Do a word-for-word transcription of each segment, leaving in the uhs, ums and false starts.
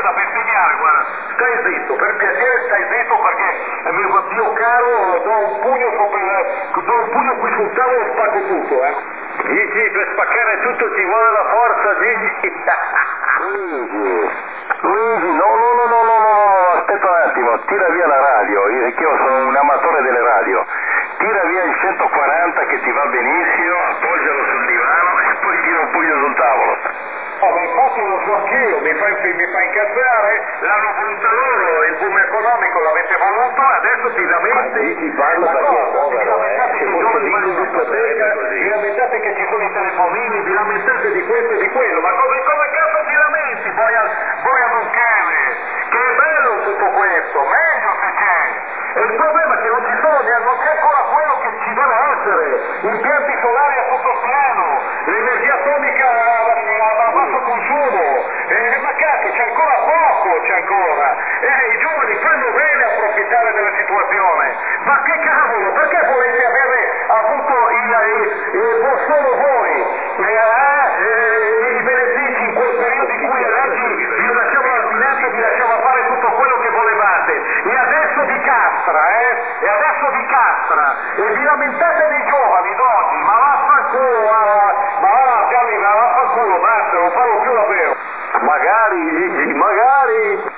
è da bestemmiare, guarda. Stai zitto, per piacere stai zitto perché è mio zio caro, do un pugno sopra il, do un pugno qui sul tavolo e spacco tutto, eh. Gigi, per spaccare tutto ci vuole la forza, Gigi. Luigi, Luigi, no, no, no, no, no, no, aspetta un attimo, tira via la radio, io, che io sono un amatore delle radio, tira via il centoquaranta che ti va benissimo, appoggialo sul divano e poi tira un pugno sul tavolo. Oh, ma infatti lo so anch'io, mi fa, mi fa incazzare, l'hanno voluto loro, il boom economico l'avete voluto, adesso ti lamenti. Ma si parla perché è povero, eh, che se ci sono fosse i ricco non sarebbe così. vi lamentate che ci sono i telefonini, vi lamentate di questo e di quello, ma come, come cazzo ti lamenti poi a, poi a Lucchele? Che è bello tutto questo, meglio se c'è. E il problema è che non ci sono, non c'è ancora quello che ci deve essere, impianti solari a tutto piano, l'energia atomica a, a basso consumo, eh, ma cazzo c'è ancora poco, c'è ancora, eh, i giovani fanno bene a approfittare della situazione, ma che cavolo, perché volete avere avuto il, il, il solo voi, eh, eh, i benefici in quel periodo in cui le leggi vi lasciavano la finanza e vi lasciava fare tutto quello che volevate, e adesso vi castra, eh, e adesso vi castra, e vi lamentate dei giovani d'oggi, ma vaffanculo, ma, ma va, Gianni, ma vaffanculo, basta, non farò più davvero. Magari, Gigi, magari,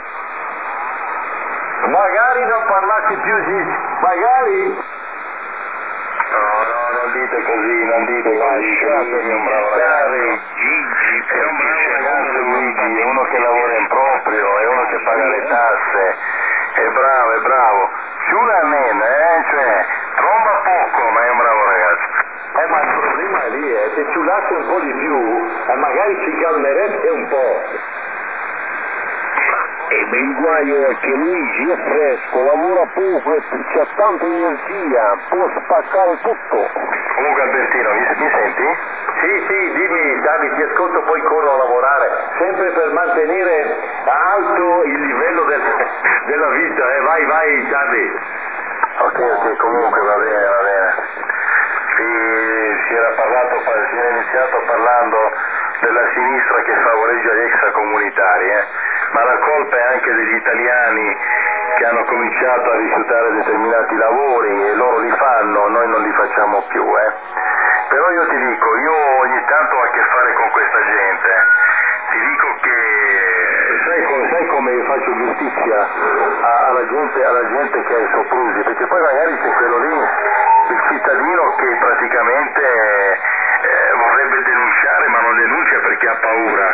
magari non parlassi più, Gigi, magari. No, no, non dite così, non dite così, è un bravo ragazzo. Gigi, È un bravo ragazzo Luigi, è uno che lavora in proprio, è uno che paga le tasse, è bravo, è bravo. Ciula nena, eh, cioè, tromba poco, ma è un bravo ragazzo. Eh, ma il problema è lì, eh, se ciulasse un po' di più, eh, magari si calmerebbe un po'. E il guaio è che Luigi è fresco, lavora poco e c'ha tanta energia, può spaccare tutto. Comunque Albertino, mi, mi senti? Sì, sì, dimmi, Davi, ti ascolto, poi corro a lavorare, sempre per mantenere alto il livello del, della vita, eh, vai, vai, Davi. Ok, ok, comunque va bene, va bene. Si, si era parlato, si era iniziato parlando della sinistra che favoreggia gli extracomunitari, eh? Ma la colpa è anche degli italiani che hanno cominciato a rifiutare determinati lavori e loro li fanno, noi non li facciamo più, eh? Però io ti dico, io ogni tanto ho a che fare con questa gente, ti dico che sai, come, sai come io faccio giustizia a, alla, gente, alla gente che ha i soprusi, perché poi magari c'è quello lì, il cittadino che praticamente eh, vorrebbe denunciare ma non denuncia perché ha paura.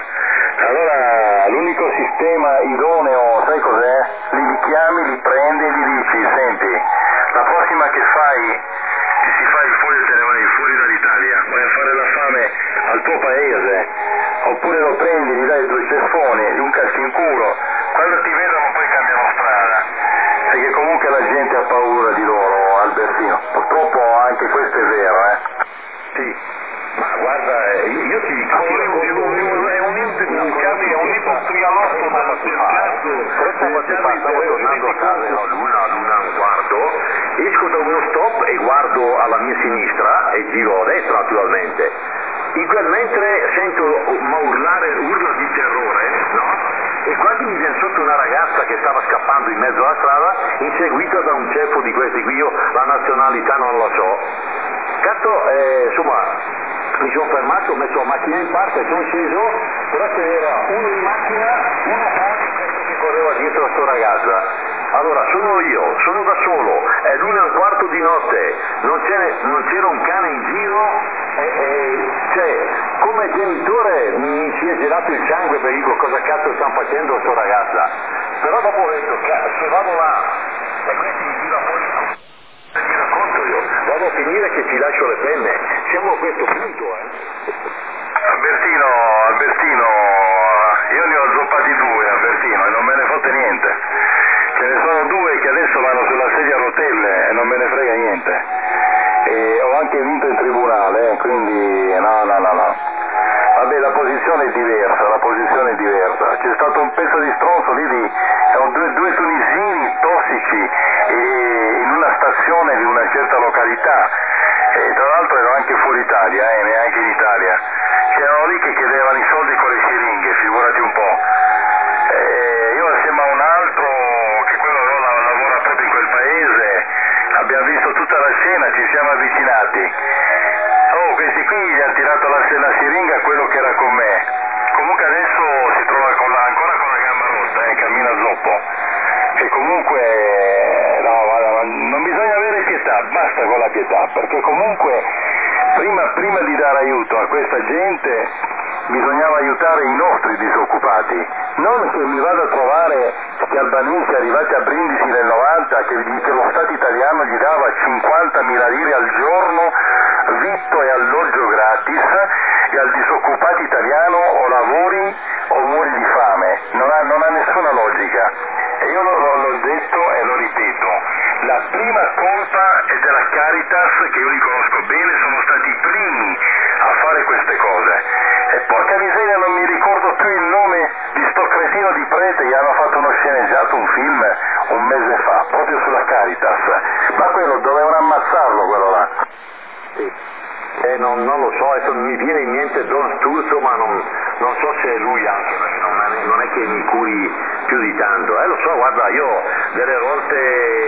Allora l'unico sistema idoneo, sai cos'è? Li, li chiami, li prendi e gli dici, senti, la prossima che fai ti si fa il fuori, te ne vai fuori dall'Italia, vai a fare la fame al tuo paese, oppure lo prendi, gli dai due ceffoni, un calcio in culo, quando ti vedono poi cambiano strada, perché comunque la gente ha paura di loro, Albertino, purtroppo anche questo è vero, eh? Sì, ma guarda, io ti dico, È un industrialotto della città. stavo tornando a casa all'una, all'una un quarto, esco da uno stop e guardo alla mia sinistra e giro a destra naturalmente. In quel mentre sento ma urlare, urla di terrore, no? E quasi mi viene sotto una ragazza che stava scappando in mezzo alla strada, inseguita da un ceffo di questi qui, io la nazionalità non lo so. Cazzo, eh, insomma, mi sono fermato, ho messo la macchina in parte, sono sceso, però ce n'era uno in macchina, uno che correva dietro a sto ragazza. Allora, sono io, sono da solo, è l'una e un quarto di notte, non, non c'era un cane in giro, e, e, cioè, come genitore mi si è gelato il sangue per dire cosa cazzo stanno facendo a sto ragazza. Però dopo ho detto, se vado là, e questi mi tira fuori, mi racconto io, vado a finire che ci lascio le penne, siamo a questo punto, eh. Albertino, Albertino, io ne ho zoppati due, Albertino, e non me ne fotte niente. Ce ne sono due che adesso vanno sulla sedia a rotelle e non me ne frega niente. E ho anche vinto in tribunale, eh, quindi no, no, no, no. Vabbè, la posizione è diversa, la posizione è diversa. C'è stato un pezzo di stronzo lì di erano due, due tunisini tossici e in una stazione di una certa località. E tra l'altro ero anche fuori Italia, eh, neanche in Italia. aiutare i nostri disoccupati, non che mi vada a trovare gli albanesi arrivati a Brindisi nel novanta che, che lo Stato italiano gli dava cinquantamila lire al giorno, vitto e alloggio gratis, e al disoccupato italiano o lavori o muori di fame. Non ha, non ha nessuna logica. E io l'ho, l'ho detto e lo ripeto, la prima colpa è della Caritas, che io li conosco bene, sono stati i primi a fare queste cose. E porca miseria, non mi ricordo più il nome di sto cretino di prete, gli hanno fatto uno sceneggiato, un film, un mese fa, proprio sulla Caritas. Ma quello dovevano ammazzarlo, quello là. Sì. Eh, non, non lo so, adesso mi viene in mente Don Sturzo, ma non, non so se è lui anche, perché non è, non è che mi curi più di tanto. Eh, lo so, guarda, io delle volte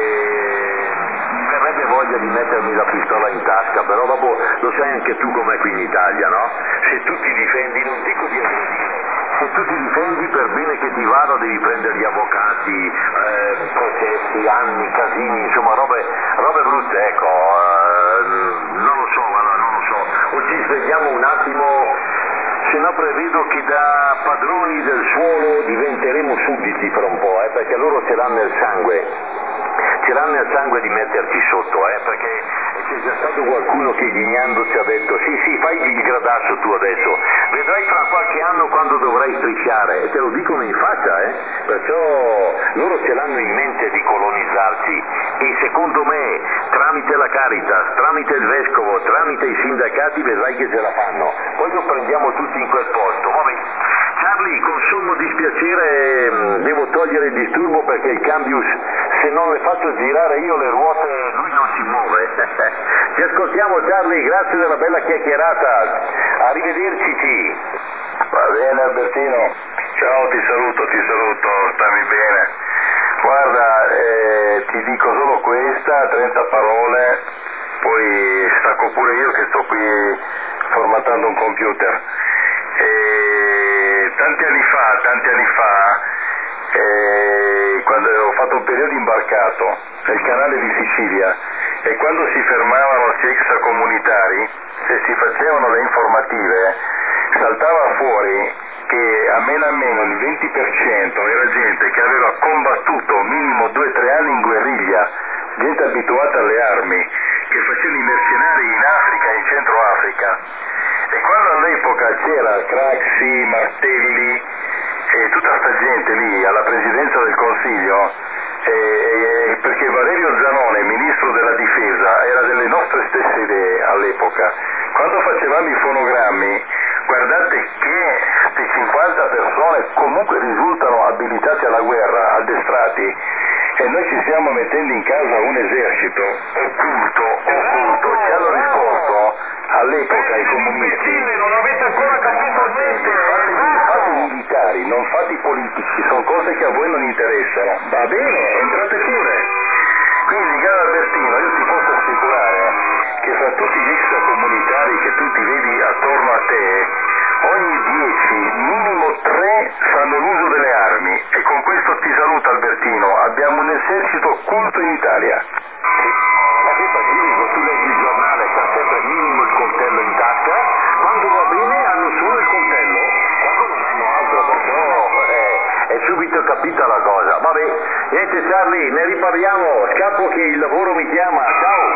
mi verrebbe voglia di mettermi la pistola in tasca, però dopo lo sai anche tu com'è qui in Italia, no? Se tu ti difendi, non dico di aggredire, se tu ti difendi per bene che ti vada devi prendere gli avvocati, eh, processi, anni, casini, insomma robe, robe brutte, ecco, eh, non lo so, guarda, non lo so. O ci svegliamo un attimo, se no prevedo che da padroni del suolo diventeremo sudditi fra un po', eh, perché loro ce l'hanno nel sangue. Ce l'hanno nel sangue di metterci sotto, eh, perché c'è già stato qualcuno che ghignando ci ha detto sì sì fai il gradasso tu adesso, vedrai fra qualche anno quando dovrai strisciare, e te lo dicono in faccia, eh, perciò loro ce l'hanno in mente di colonizzarci, e secondo me tramite la Caritas, tramite il vescovo, tramite i sindacati vedrai che ce la fanno, poi lo prendiamo tutti in quel posto. Vabbè, Charlie, con sommo dispiacere mh, devo togliere il disturbo perché il cambius, se non le faccio girare io le ruote, lui non si muove. Ci ascoltiamo Charlie, grazie della bella chiacchierata, arrivederci. Va bene Albertino, ciao, ti saluto, ti saluto, stammi bene. Guarda, eh, ti dico solo questa, trenta parole, poi stacco pure io che sto qui formattando un computer. E tanti anni fa, tanti anni fa, eh, quando ho fatto un periodo imbarcato nel canale di Sicilia, e quando si fermavano gli extracomunitari, se si facevano le informative, saltava fuori che a meno a meno il venti per cento era gente che aveva combattuto minimo due o tre anni in guerriglia, gente abituata alle armi, che facevano i mercenari in Africa e in Centro Africa. E quando all'epoca c'era Craxi, Martelli e tutta sta gente lì alla presidenza del Consiglio, e, e, perché Valerio Zanone, ministro della difesa, era delle nostre stesse idee all'epoca, quando facevamo i fonogrammi, guardate che queste cinquanta persone comunque risultano abilitate alla guerra, addestrati, e noi ci stiamo mettendo in casa un esercito occulto, occulto, ci hanno risposto all'epoca i comunisti. Non avete ancora capito niente. Fatti militari, non fatti politici, sono cose che a voi non interessano. Va bene, entrate pure. Quindi, caro Albertino, io ti posso assicurare che fra tutti gli extracomunitari che tu ti vedi attorno a te, ogni dieci, minimo tre fanno l'uso delle armi. E con questo ti saluto Albertino, abbiamo un esercito occulto in Italia. Ma che fatico, tu leggi il giornale, sta sempre minimo il coltello in tasca, quando va bene hanno solo il coltello, quando non hanno altro, perciò eh, è subito capita la cosa. Vabbè, niente Charlie, ne riparliamo, scappo che il lavoro mi chiama, ciao!